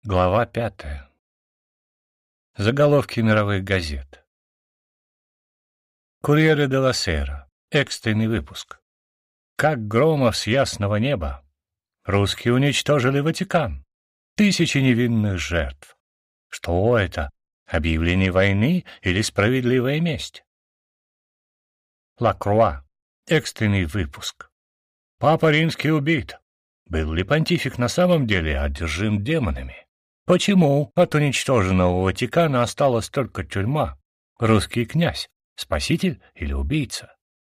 Глава 5. Заголовки мировых газет. «Курьере де ла Сера». Экстренный выпуск. Как громов с ясного неба. Русские уничтожили Ватикан. Тысячи невинных жертв. Что это? Объявление войны или справедливая месть? Ла Круа. Экстренный выпуск. Папа Римский убит. Был ли понтифик на самом деле одержим демонами? Почему от уничтоженного Ватикана осталась только тюрьма? Русский князь — спаситель или убийца?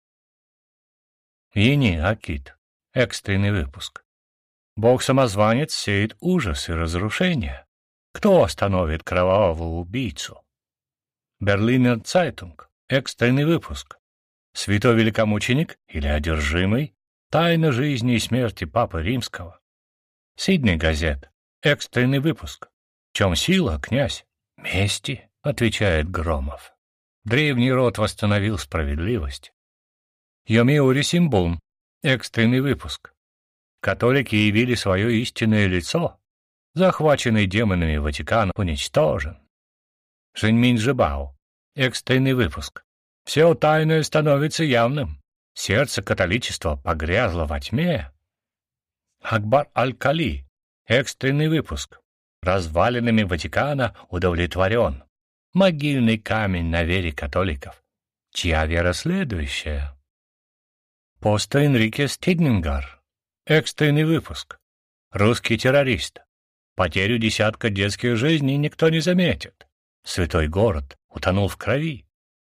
Ени Акит. Экстренный выпуск. Бог-самозванец сеет ужас и разрушение. Кто остановит кровавого убийцу? Берлинер Цайтунг. Экстренный выпуск. Святой великомученик или одержимый? Тайна жизни и смерти Папы Римского. Сидней газет. Экстренный выпуск. В чем сила, князь? Мести, отвечает Громов. Древний род восстановил справедливость. Йомиури Симбун. Экстренный выпуск. Католики явили свое истинное лицо. Захваченный демонами Ватикан уничтожен. Жэньминь Жибао. Экстренный выпуск. Все тайное становится явным. Сердце католичества погрязло во тьме. Акбар Аль-Кали. Экстренный выпуск. Развалинами Ватикана удовлетворен. Могильный камень на вере католиков. Чья вера следующая? Посто Энрике Стиднингар. Экстренный выпуск. Русский террорист. Потерю десятка детских жизней никто не заметит. Святой город утонул в крови.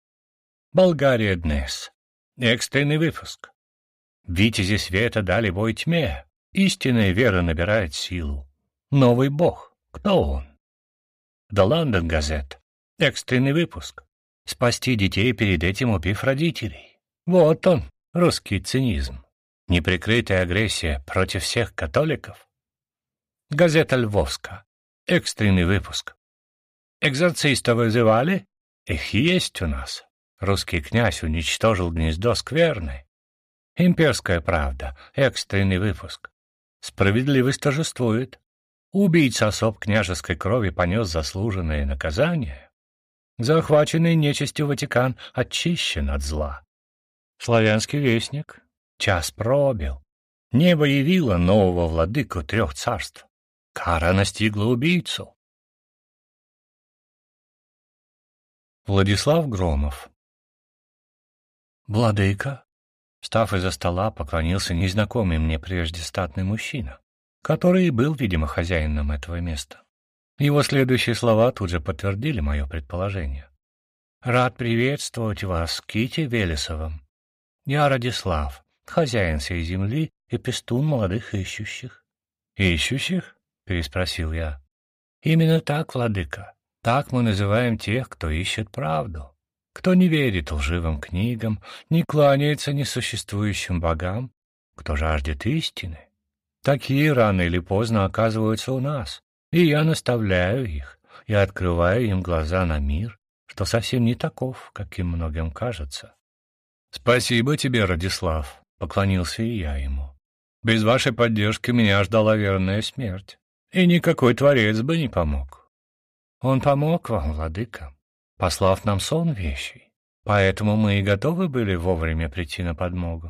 Болгария Днес. Экстренный выпуск. Витязи света дали бой тьме. Истинная вера набирает силу. Новый бог. Кто он? The London Gazette. Экстренный выпуск. Спасти детей, перед этим убив родителей. Вот он, русский цинизм. Неприкрытая агрессия против всех католиков. Газета Львовска. Экстренный выпуск. Экзорциста вызывали? Их есть у нас. Русский князь уничтожил гнездо скверны. Имперская правда. Экстренный выпуск. Справедливость торжествует. Убийца особ княжеской крови понес заслуженное наказание. Захваченный нечистью Ватикан очищен от зла. Славянский вестник. Час пробил. Небо явило нового владыку 3 царств. Кара настигла убийцу. Владислав Громов. «Владыка», встав из-за стола, поклонился незнакомый мне прежде статный мужчина, который и был, видимо, хозяином этого места. Его следующие слова тут же подтвердили мое предположение. «Рад приветствовать вас, Кити Велесовым. Я Радислав, хозяин сей земли и пестун молодых ищущих». «Ищущих?» — переспросил я. «Именно так, владыка. Так мы называем тех, кто ищет правду. Кто не верит лживым книгам, не кланяется несуществующим богам, кто жаждет истины. Такие рано или поздно оказываются у нас, и я наставляю их и открываю им глаза на мир, что совсем не таков, каким многим кажется». «Спасибо тебе, Радислав», — поклонился и я ему. «Без вашей поддержки меня ждала верная смерть, и никакой творец бы не помог». «Он помог вам, владыка, послав нам сон вещий, поэтому мы и готовы были вовремя прийти на подмогу».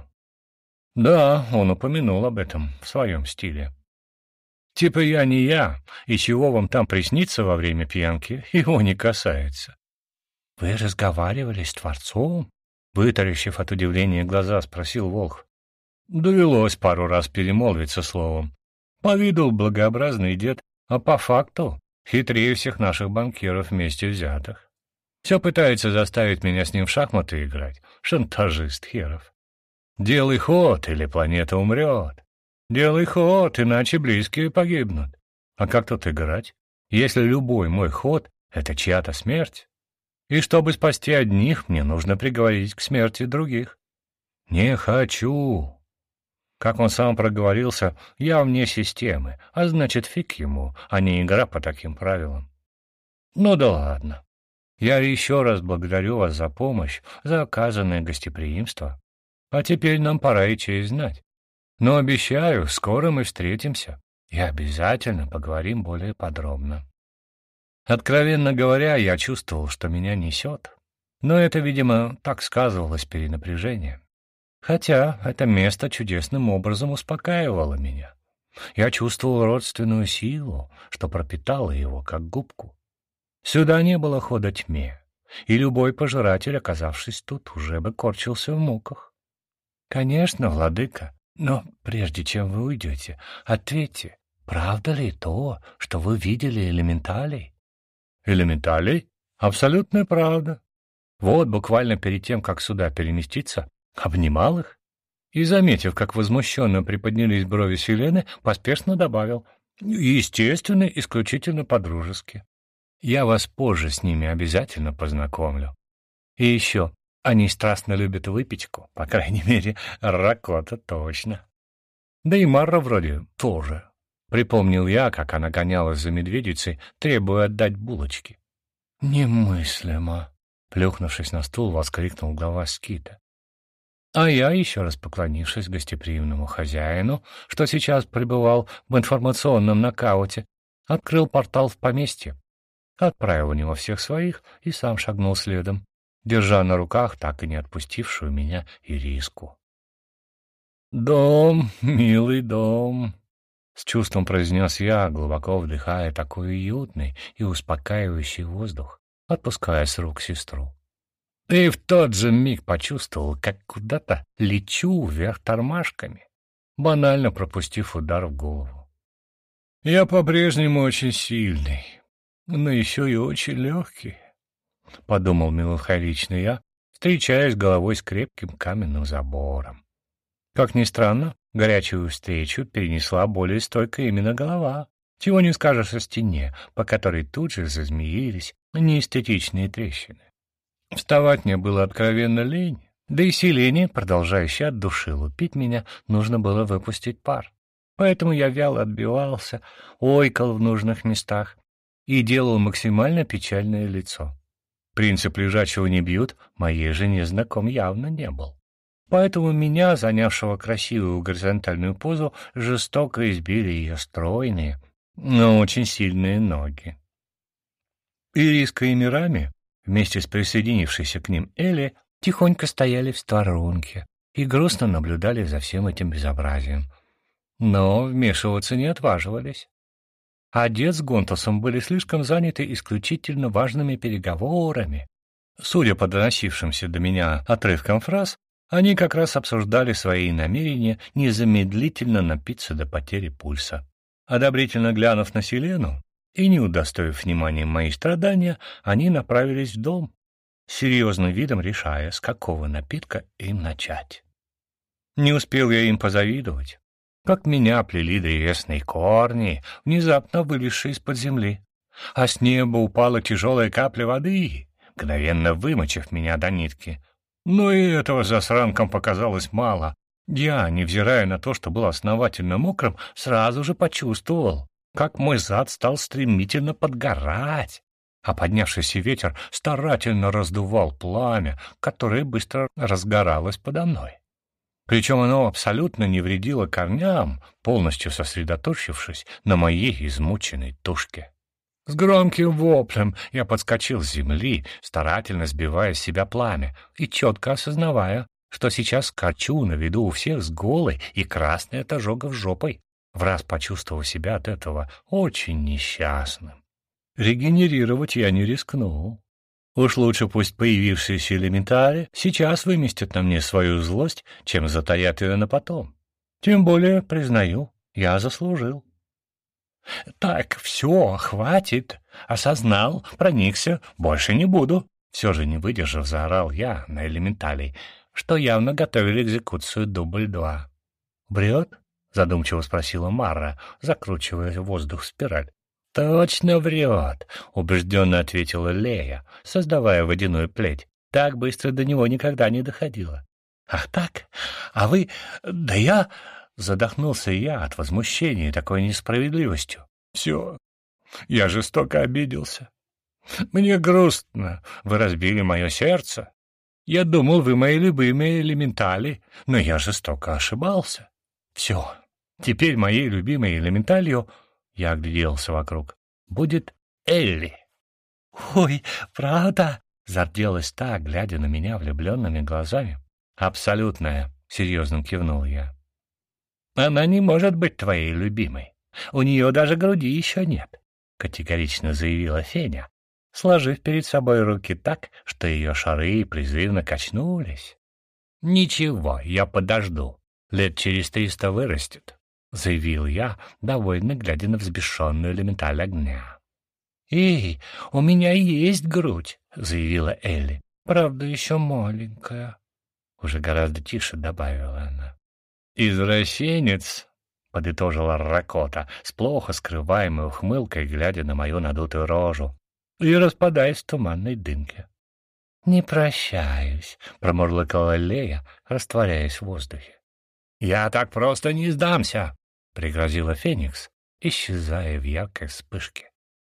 «Да, он упомянул об этом в своем стиле. Типа я не я, и чего вам там приснится во время пьянки, его не касается». «Вы разговаривали с Творцом?» — вытаращив от удивления глаза, спросил Волх. «Довелось пару раз перемолвиться словом. По виду благообразный дед, а по факту хитрее всех наших банкиров вместе взятых. Все пытается заставить меня с ним в шахматы играть, шантажист херов. Делай ход, или планета умрет. Делай ход, иначе близкие погибнут. А как тут играть, если любой мой ход — это чья-то смерть? И чтобы спасти одних, мне нужно приговорить к смерти других. Не хочу». Как он сам проговорился, я вне системы, а значит, фиг ему, а не игра по таким правилам. Ну да ладно. Я еще раз благодарю вас за помощь, за оказанное гостеприимство. А теперь нам пора и честь знать. Но обещаю, скоро мы встретимся. и обязательно поговорим более подробно. Откровенно говоря, я чувствовал, что меня несет, но это, видимо, так сказывалось перенапряжение. Хотя это место чудесным образом успокаивало меня. Я чувствовал родственную силу, что пропитала его, как губку. Сюда не было хода тьме, и любой пожиратель, оказавшись тут, уже бы корчился в муках. Конечно, владыка, но прежде чем вы уйдете, ответьте, правда ли то, что вы видели элементалей? Элементалей? Абсолютная правда. Вот буквально перед тем, как сюда переместиться, обнимал их и, заметив, как возмущенно приподнялись брови Селены, поспешно добавил: естественно, исключительно по-дружески. Я вас позже с ними обязательно познакомлю. И еще, они страстно любят выпечку, по крайней мере, ракота точно. Да и Марра вроде тоже. Припомнил я, как она гонялась за медведицей, требуя отдать булочки. «Немыслимо!» — плюхнувшись на стул, воскликнул глава скита. А я, еще раз поклонившись гостеприимному хозяину, что сейчас пребывал в информационном нокауте, открыл портал в поместье, отправил у него всех своих и сам шагнул следом, держа на руках так и не отпустившую меня Ириску. «Дом, милый дом!» — с чувством произнес я, глубоко вдыхая такой уютный и успокаивающий воздух, отпуская с рук сестру. И в тот же миг почувствовал, как куда-то лечу вверх тормашками, банально пропустив удар в голову. Я по-прежнему очень сильный, но еще и очень легкий, — подумал меланхолично я, встречаясь головой с крепким каменным забором. Как ни странно, горячую встречу перенесла более стойкая именно голова. Чего не скажешь о стене, по которой тут же зазмеились неэстетичные трещины. Вставать мне было откровенно лень, да и Селене, продолжающей от души лупить меня, нужно было выпустить пар. Поэтому я вяло отбивался, ойкал в нужных местах и делал максимально печальное лицо. Принцип «лежачего не бьют» моей жене знаком явно не был. Поэтому меня, занявшего красивую горизонтальную позу, жестоко избили ее стройные, но очень сильные ноги. Ириска и Мирами, вместе с присоединившейся к ним Элли, тихонько стояли в сторонке и грустно наблюдали за всем этим безобразием. Но вмешиваться не отваживались. А дед с Гонтосом были слишком заняты исключительно важными переговорами. Судя по доносившимся до меня отрывкам фраз, они как раз обсуждали свои намерения незамедлительно напиться до потери пульса. Одобрительно глянув на Селену и не удостоив внимания мои страдания, они направились в дом, серьезным видом решая, с какого напитка им начать. Не успел я им позавидовать, как меня плели древесные корни, внезапно вылезшие из-под земли, а с неба упала тяжелая капля воды, мгновенно вымочив меня до нитки. Но и этого засранкам показалось мало. Я, невзирая на то, что был основательно мокрым, сразу же почувствовал, как мой зад стал стремительно подгорать, а поднявшийся ветер старательно раздувал пламя, которое быстро разгоралось подо мной. Причем оно абсолютно не вредило корням, полностью сосредоточившись на моей измученной тушке. С громким воплем я подскочил с земли, старательно сбивая с себя пламя и четко осознавая, что сейчас скачу на виду у всех с голой и красной от ожогов жопой, враз почувствовав себя от этого очень несчастным. Регенерировать я не рискнул. Уж лучше пусть появившиеся элементари сейчас выместят на мне свою злость, чем затаят ее на потом. Тем более, признаю, я заслужил. «Так, все, хватит. Осознал, проникся, больше не буду». Все же не выдержав, заорал я на элементалей, что явно готовили экзекуцию дубль 2. «Брет?» — задумчиво спросила Марра, закручивая воздух в спираль. «Точно врет», — убежденно ответила Лея, создавая водяную плеть. Так быстро до него никогда не доходило. «Ах так? А вы... Да я...» Задохнулся я от возмущения такой несправедливостью. «Все, я жестоко обиделся. Мне грустно, вы разбили мое сердце. Я думал, вы мои любимые элементали, но я жестоко ошибался. Все, Теперь моей любимой элементалью, я огляделся вокруг, будет Элли. «Ой, правда?» — зарделась та, глядя на меня влюбленными глазами. «Абсолютная», — серьезно кивнул я. «Она не может быть твоей любимой. У нее даже груди еще нет», — категорично заявила Феня, сложив перед собой руки так, что ее шары призывно качнулись. «Ничего, я подожду. Лет через 300 вырастет», — заявил я, довольно глядя на взбешенную элементаль огня. «Эй, у меня есть грудь», — заявила Элли. «Правда, еще маленькая», — уже гораздо тише добавила она. «Извращенец», — подытожила Ракота, с плохо скрываемой ухмылкой, глядя на мою надутую рожу, и распадаясь в туманной дымке. «Не прощаюсь», — промурлыкала Лея, растворяясь в воздухе. «Я так просто не сдамся», — пригрозила Феникс, исчезая в яркой вспышке.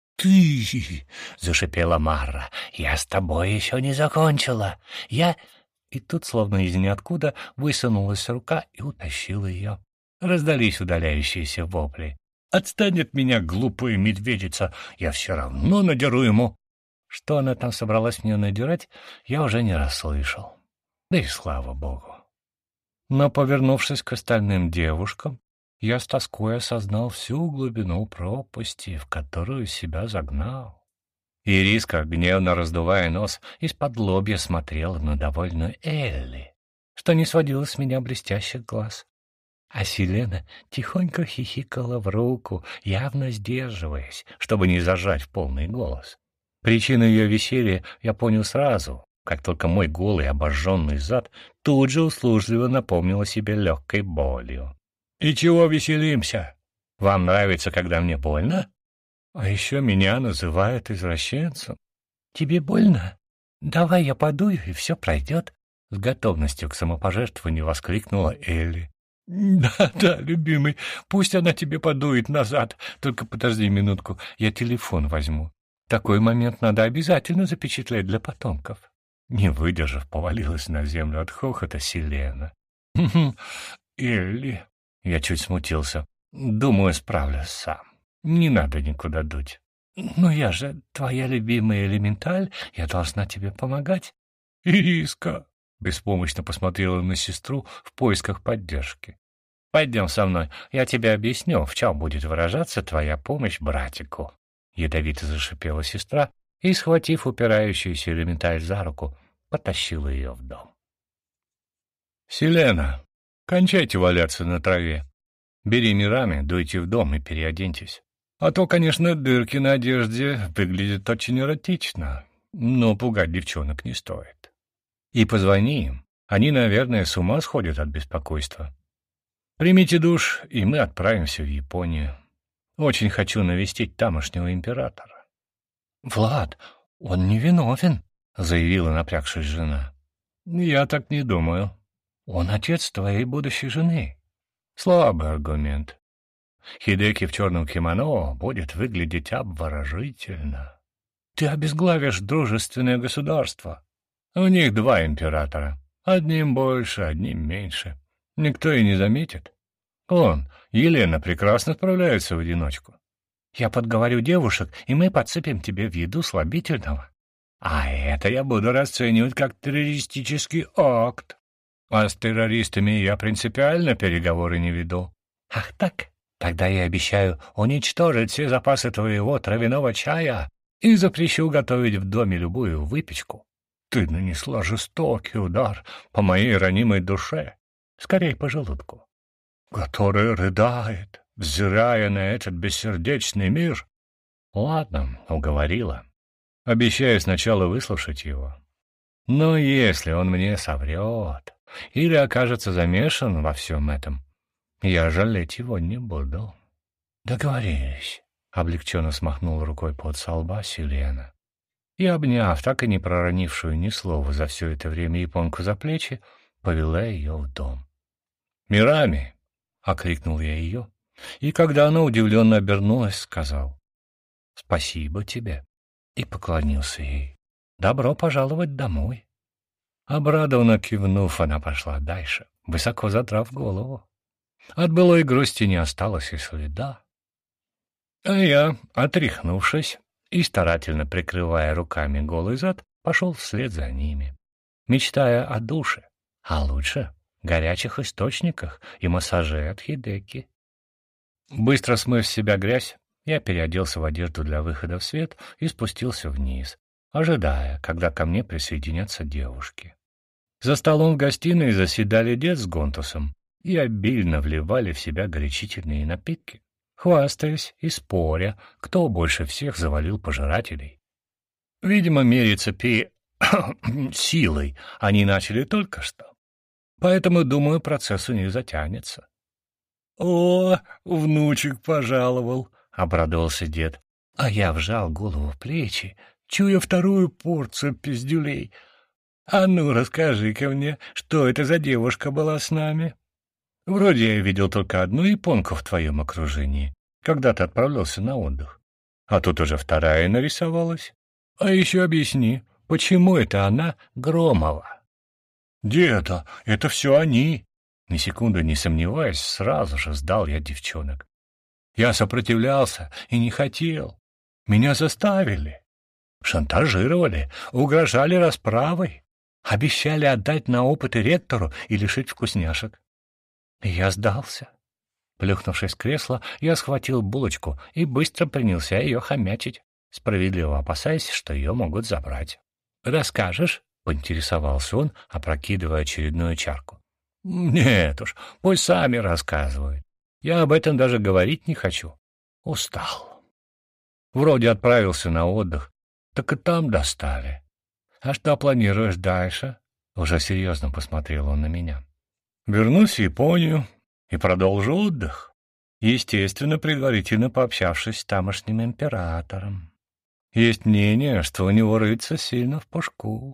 «Ты!» — зашипела Марра. «Я с тобой еще не закончила. Я...» И тут, словно из ниоткуда, высунулась рука и утащила ее. Раздались удаляющиеся вопли. «Отстань от меня, глупая медведица! Я все равно надеру ему!» Что она там собралась мне надирать, я уже не расслышал. Да и слава богу. Но, повернувшись к остальным девушкам, я с тоской осознал всю глубину пропасти, в которую себя загнал. Ириска, гневно раздувая нос, из-под лобья смотрела на довольную Элли, что не сводила с меня блестящих глаз. А Селена тихонько хихикала в руку, явно сдерживаясь, чтобы не зажать в полный голос. Причину ее веселья я понял сразу, как только мой голый обожженный зад тут же услужливо напомнил о себе легкой болью. «И чего веселимся? Вам нравится, когда мне больно? А еще меня называют извращенцем. Тебе больно? Давай я подую, и все пройдет», — с готовностью к самопожертвованию воскликнула Элли. «Да, любимый, пусть она тебе подует назад. Только подожди минутку, я телефон возьму. Такой момент надо обязательно запечатлеть для потомков». Не выдержав, повалилась на землю от хохота Селена. «Элли...» — я чуть смутился. «Думаю, справлюсь сам. Не надо никуда дуть». «Но я же твоя любимая элементаль, я должна тебе помогать». «Ириска!» — беспомощно посмотрела на сестру в поисках поддержки. «Пойдем со мной, я тебе объясню, в чем будет выражаться твоя помощь братику». Ядовито зашипела сестра и, схватив упирающуюся элементаль за руку, потащила ее в дом. «Селена, кончайте валяться на траве. Бери Мирами, дуйте в дом и переоденьтесь. А то, конечно, дырки на одежде выглядят очень эротично, но пугать девчонок не стоит. И позвони им, они, наверное, с ума сходят от беспокойства. Примите душ, и мы отправимся в Японию. Очень хочу навестить тамошнего императора». «Влад, он не виновен», — заявила напрягшись жена. «Я так не думаю. Он отец твоей будущей жены». Слабый аргумент. Хидеки в черном кимоно будет выглядеть обворожительно. Ты обезглавишь дружественное государство. У них 2 императора. Одним больше, одним меньше. Никто и не заметит. Елена прекрасно справляется в одиночку. Я подговорю девушек, и мы подсыпем тебе в еду слабительного. А это я буду расценивать как террористический акт. А с террористами я принципиально переговоры не веду. Ах так? Тогда я обещаю уничтожить все запасы твоего травяного чая и запрещу готовить в доме любую выпечку. Ты нанесла жестокий удар по моей ранимой душе, скорее по желудку, который рыдает, взирая на этот бессердечный мир. Ладно, уговорила. Обещаю сначала выслушать его. Но если он мне соврет или окажется замешан во всем этом, я жалеть его не буду. Договорились. Облегченно смахнул рукой под со лба Селена. И, обняв так и не проронившую ни слова за все это время японку за плечи, повела ее в дом. «Мирами!» — окликнул я ее, и, когда она удивленно обернулась, сказал: «Спасибо тебе», и поклонился ей. «Добро пожаловать домой». Обрадованно кивнув, она пошла дальше, высоко задрав голову. От былой грусти не осталось и следа. А я, отряхнувшись и старательно прикрывая руками голый зад, пошел вслед за ними, мечтая о душе, а лучше горячих источниках и массаже от Хидеки. Быстро смыв с себя грязь, я переоделся в одежду для выхода в свет и спустился вниз, ожидая, когда ко мне присоединятся девушки. За столом в гостиной заседали дед с Гонтусом и обильно вливали в себя горячительные напитки, хвастаясь и споря, кто больше всех завалил пожирателей. Видимо, мериться силой они начали только что, поэтому, думаю, процесс у них затянется. — О, внучек пожаловал! — обрадовался дед, а я вжал голову в плечи, чуя вторую порцию пиздюлей. — А ну, расскажи-ка мне, что это за девушка была с нами? Вроде я видел только одну японку в твоем окружении, когда ты отправлялся на отдых. А тут уже вторая нарисовалась. А еще объясни, почему это она Громова? — Деда, это все они! Ни секунды не сомневаясь, сразу же сдал я девчонок. Я сопротивлялся и не хотел. Меня заставили. Шантажировали, угрожали расправой, обещали отдать на опыты ректору и лишить вкусняшек. И я сдался. Плюхнувшись в кресло, я схватил булочку и быстро принялся ее хомячить, справедливо опасаясь, что ее могут забрать. «Расскажешь?» — поинтересовался он, опрокидывая очередную чарку. «Нет уж, пусть сами рассказывают. Я об этом даже говорить не хочу. Устал. Вроде отправился на отдых, так и там достали. А что планируешь дальше?» Уже серьезно посмотрел он на меня. «Вернусь в Японию и продолжу отдых. Естественно, предварительно пообщавшись с тамошним императором. Есть мнение, что у него рыться сильно в пушку.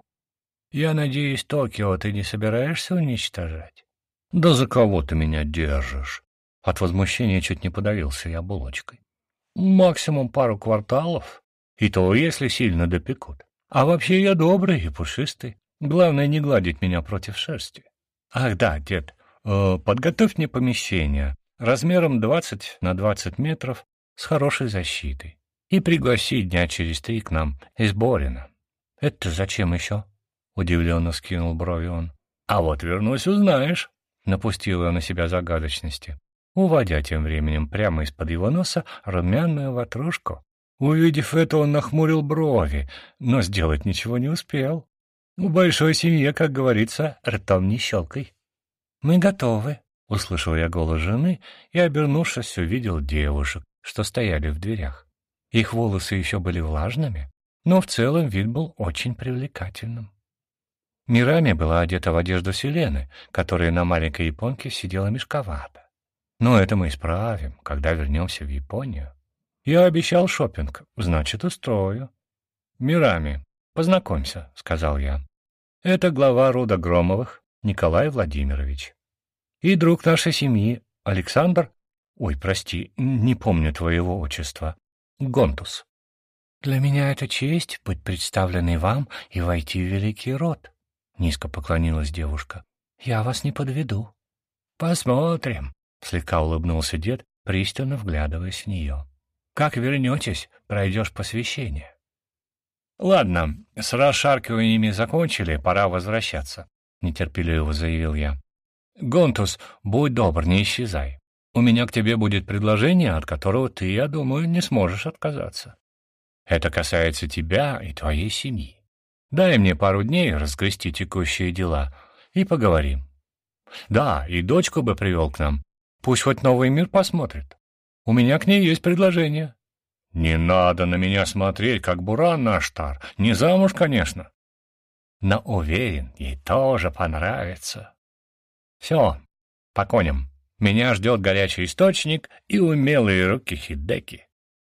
Я надеюсь, Токио ты не собираешься уничтожать?» «Да за кого ты меня держишь?» От возмущения чуть не подавился я булочкой. «Максимум пару кварталов, и то, если сильно допекут. А вообще я добрый и пушистый. Главное, не гладить меня против шерсти. Ах да, дед, подготовь мне помещение размером 20 на 20 метров с хорошей защитой и пригласи дня через 3 к нам из Борина». «Это зачем еще?» — удивленно скинул брови он. «А вот вернусь, узнаешь», — напустил я на себя загадочности, уводя тем временем прямо из-под его носа румяную ватрушку. Увидев это, он нахмурил брови, но сделать ничего не успел. В большой семье, как говорится, ртом не щелкай. «Мы готовы», — услышал я голос жены и, обернувшись, увидел девушек, что стояли в дверях. Их волосы еще были влажными, но в целом вид был очень привлекательным. Мирами была одета в одежду Селены, которая на маленькой японке сидела мешковато. Но это мы исправим, когда вернемся в Японию. Я обещал шопинг, значит, устрою. «Мирами, познакомься», — сказал я. «Это глава рода Громовых, Николай Владимирович. И друг нашей семьи, Александр... Ой, прости, не помню твоего отчества. Гонтус. Для меня это честь быть представленной вам и войти в великий род», — низко поклонилась девушка. «Я вас не подведу». «Посмотрим», — слегка улыбнулся дед, пристально вглядываясь в нее. «Как вернетесь, пройдешь посвящение». «Ладно, с расшаркиваниями закончили, пора возвращаться», — нетерпеливо заявил я. «Гонтус, будь добр, не исчезай. У меня к тебе будет предложение, от которого ты, я думаю, не сможешь отказаться. Это касается тебя и твоей семьи. Дай мне пару дней разгрести текущие дела и поговорим. Да, и дочку бы привел к нам. Пусть хоть новый мир посмотрит. У меня к ней есть предложение». «Не надо на меня смотреть, как буран на Аштар. Не замуж, конечно. Но уверен, ей тоже понравится. Все, по коням. Меня ждет горячий источник и умелые руки Хидеки».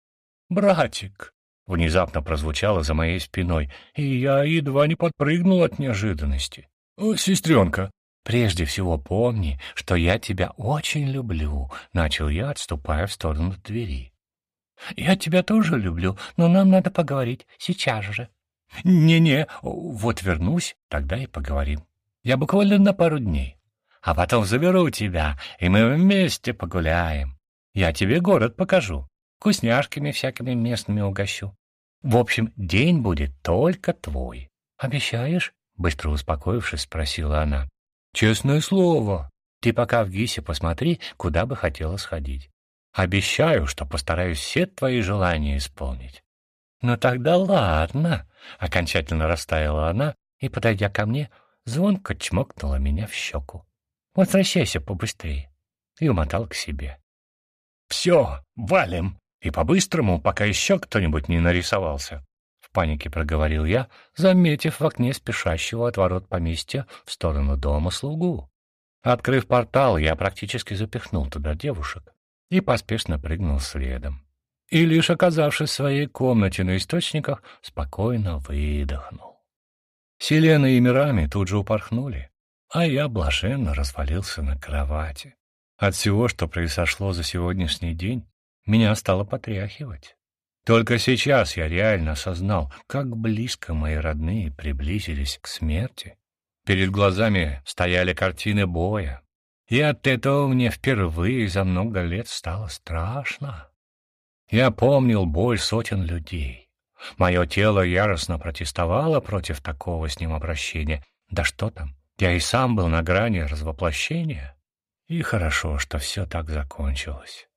«Братик!» — внезапно прозвучало за моей спиной, и я едва не подпрыгнул от неожиданности. «Сестренка, прежде всего помни, что я тебя очень люблю», — начал я, отступая в сторону двери. «Я тебя тоже люблю, но нам надо поговорить сейчас же». «Не-не, вот вернусь, тогда и поговорим. Я буквально на пару дней. А потом заберу тебя, и мы вместе погуляем. Я тебе город покажу, вкусняшками всякими местными угощу. В общем, день будет только твой. Обещаешь?» Быстро успокоившись, спросила она. «Честное слово. Ты пока в Гисе посмотри, куда бы хотела сходить. Обещаю, что постараюсь все твои желания исполнить». «Ну тогда ладно», — окончательно растаяла она и, подойдя ко мне, звонко чмокнула меня в щеку. «Возвращайся побыстрее», и умотал к себе. «Все, валим, и по-быстрому, пока еще кто-нибудь не нарисовался», — в панике проговорил я, заметив в окне спешащего от ворот поместья в сторону дома слугу. Открыв портал, я практически запихнул туда девушек и поспешно прыгнул следом. И лишь оказавшись в своей комнате на источниках, спокойно выдохнул. Селена и Мирами тут же упорхнули, а я блаженно развалился на кровати. От всего, что произошло за сегодняшний день, меня стало потряхивать. Только сейчас я реально осознал, как близко мои родные приблизились к смерти. Перед глазами стояли картины боя, и от этого мне впервые за много лет стало страшно. Я помнил боль сотен людей. Мое тело яростно протестовало против такого с ним обращения. Да что там, я и сам был на грани развоплощения. И хорошо, что все так закончилось.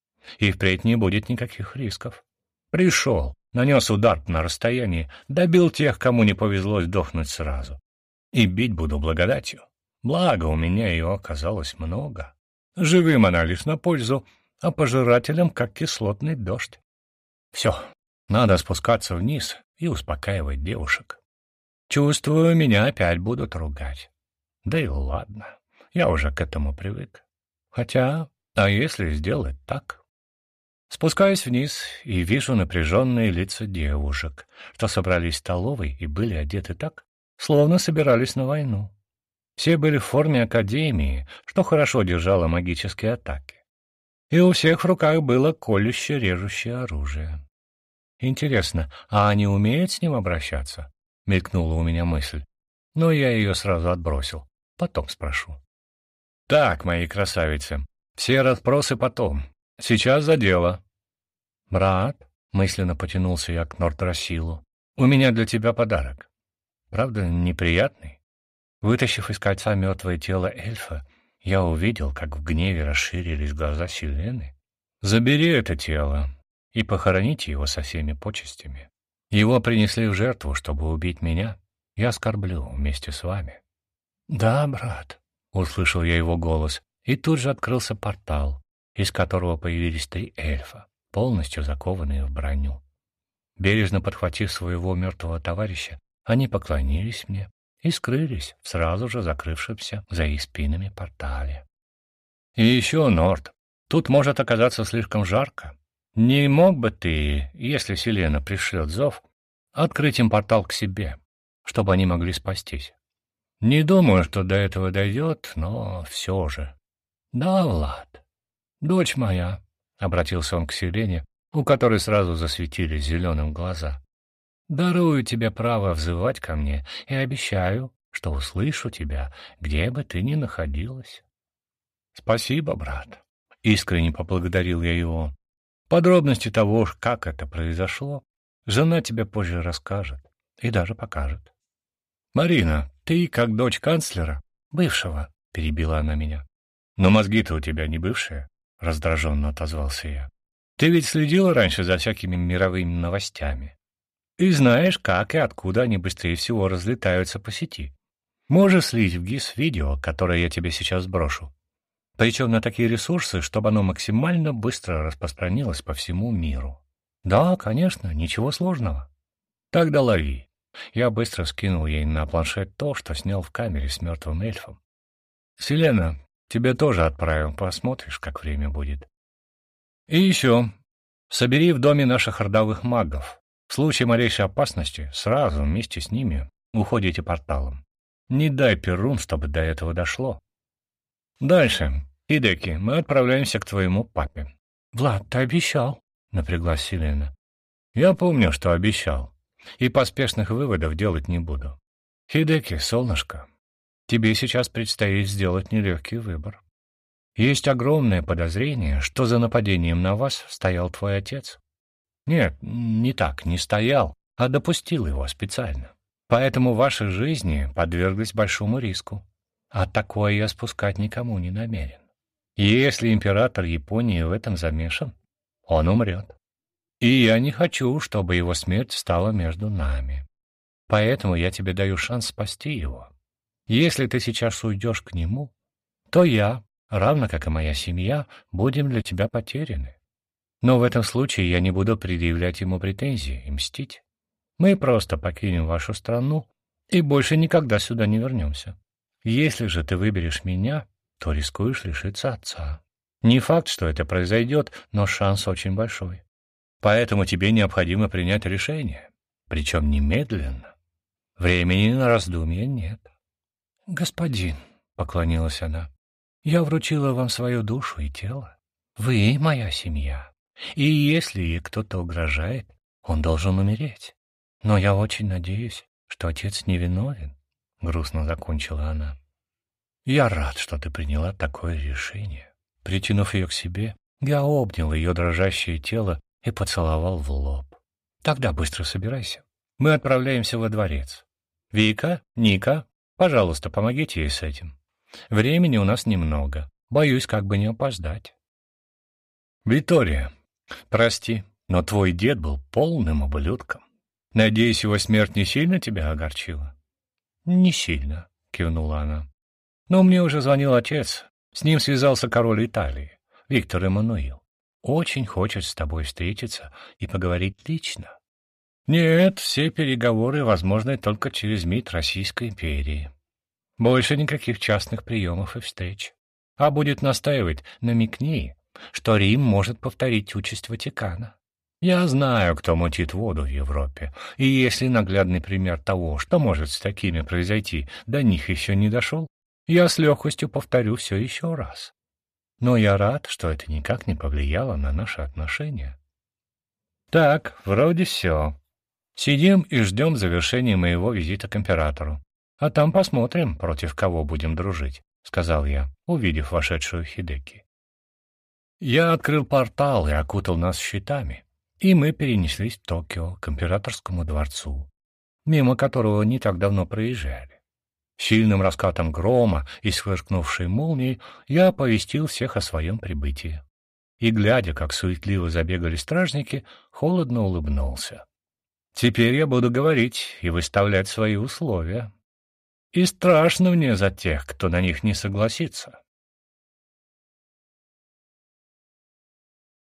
И впредь не будет никаких рисков. Пришел, нанес удар на расстоянии, добил тех, кому не повезло сдохнуть сразу. И бить буду благодатью. Благо, у меня ее оказалось много. Живым она лишь на пользу, а пожирателям как кислотный дождь. Все, надо спускаться вниз и успокаивать девушек. Чувствую, меня опять будут ругать. Да и ладно, я уже к этому привык. Хотя, а если сделать так? Спускаюсь вниз и вижу напряженные лица девушек, что собрались в столовой и были одеты так, словно собирались на войну. Все были в форме академии, что хорошо держало магические атаки. И у всех в руках было колюще-режущее оружие. Интересно, а они умеют с ним обращаться? Мелькнула у меня мысль, но я ее сразу отбросил. Потом спрошу. Так, мои красавицы, все расспросы потом. Сейчас за дело. Брат, мысленно потянулся я к Нордрасилу, у меня для тебя подарок. Правда, неприятный. Вытащив из кольца мертвое тело эльфа, я увидел, как в гневе расширились глаза Селены. «Забери это тело и похороните его со всеми почестями. Его принесли в жертву, чтобы убить меня. Я скорблю вместе с вами». «Да, брат», — услышал я его голос, и тут же открылся портал, из которого появились 3 эльфа, полностью закованные в броню. Бережно подхватив своего мертвого товарища, они поклонились мне и скрылись в сразу же закрывшемся за их спинами портале. «И еще, Норд, тут может оказаться слишком жарко. Не мог бы ты, если Селена пришлет зов, открыть им портал к себе, чтобы они могли спастись? Не думаю, что до этого дойдет, но все же». «Да, Влад, дочь моя», — обратился он к Селене, у которой сразу засветились зеленым глаза. «Дарую тебе право взывать ко мне и обещаю, что услышу тебя, где бы ты ни находилась». «Спасибо, брат», — искренне поблагодарил я его. «Подробности того, как это произошло, жена тебе позже расскажет и даже покажет». «Марина, ты, как дочь канцлера, бывшего», — перебила она меня. «Но мозги-то у тебя не бывшие», — раздраженно отозвался я. «Ты ведь следила раньше за всякими мировыми новостями. И знаешь, как и откуда они быстрее всего разлетаются по сети. Можешь слить в ГИС видео, которое я тебе сейчас сброшу. Причем на такие ресурсы, чтобы оно максимально быстро распространилось по всему миру». «Да, конечно, ничего сложного». «Тогда лови». Я быстро скинул ей на планшет то, что снял в камере с мертвым эльфом. «Селена, тебе тоже отправим, посмотришь, как время будет. И еще, собери в доме наших родовых магов. В случае малейшей опасности сразу вместе с ними уходите порталом. Не дай Перун, чтобы до этого дошло. Дальше, Хидеки, мы отправляемся к твоему папе». «Влад, ты обещал», — напряглась Селена. «Я помню, что обещал, и поспешных выводов делать не буду. Хидеки, солнышко, Тебе сейчас предстоит сделать нелегкий выбор. Есть огромное подозрение, что за нападением на вас стоял твой отец. Нет, не так, не стоял, а допустил его специально. Поэтому ваши жизни подверглись большому риску. А такое я спускать никому не намерен. Если император Японии в этом замешан, он умрет. И я не хочу, чтобы его смерть стала между нами. Поэтому я тебе даю шанс спасти его. Если ты сейчас уйдешь к нему, то я, равно как и моя семья, будем для тебя потеряны. Но в этом случае я не буду предъявлять ему претензии и мстить. Мы просто покинем вашу страну и больше никогда сюда не вернемся. Если же ты выберешь меня, то рискуешь лишиться отца. Не факт, что это произойдет, но шанс очень большой. Поэтому тебе необходимо принять решение, причем немедленно. Времени на раздумья нет. «Господин», — поклонилась она, — «я вручила вам свою душу и тело. Вы моя семья, и если ей кто-то угрожает, он должен умереть. Но я очень надеюсь, что отец невиновен», — грустно закончила она. «Я рад, что ты приняла такое решение». Притянув ее к себе, я обнял ее дрожащее тело и поцеловал в лоб. «Тогда быстро собирайся. Мы отправляемся во дворец. Вика, Ника, пожалуйста, помогите ей с этим. Времени у нас немного. Боюсь, как бы не опоздать». «Виктория, прости, но твой дед был полным ублюдком. Надеюсь, его смерть не сильно тебя огорчила?» «Не сильно», — кивнула она. «Но мне уже звонил отец. С ним связался король Италии, Виктор Эммануил. Очень хочет с тобой встретиться и поговорить лично. Нет, все переговоры возможны только через МИД Российской империи. Больше никаких частных приемов и встреч. А будет настаивать, намекни, что Рим может повторить участь Ватикана. Я знаю, кто мутит воду в Европе, и если наглядный пример того, что может с такими произойти, до них еще не дошел, я с легкостью повторю все еще раз. Но я рад, что это никак не повлияло на наши отношения. Так, вроде все. Сидим и ждем завершения моего визита к императору. А там посмотрим, против кого будем дружить, — сказал я, увидев вошедшую Хидеки. Я открыл портал и окутал нас щитами, и мы перенеслись в Токио к императорскому дворцу, мимо которого не так давно проезжали. Сильным раскатом грома и сверкнувшей молнией я оповестил всех о своем прибытии. И, глядя, как суетливо забегали стражники, холодно улыбнулся. Теперь я буду говорить и выставлять свои условия. И страшно мне за тех, кто на них не согласится.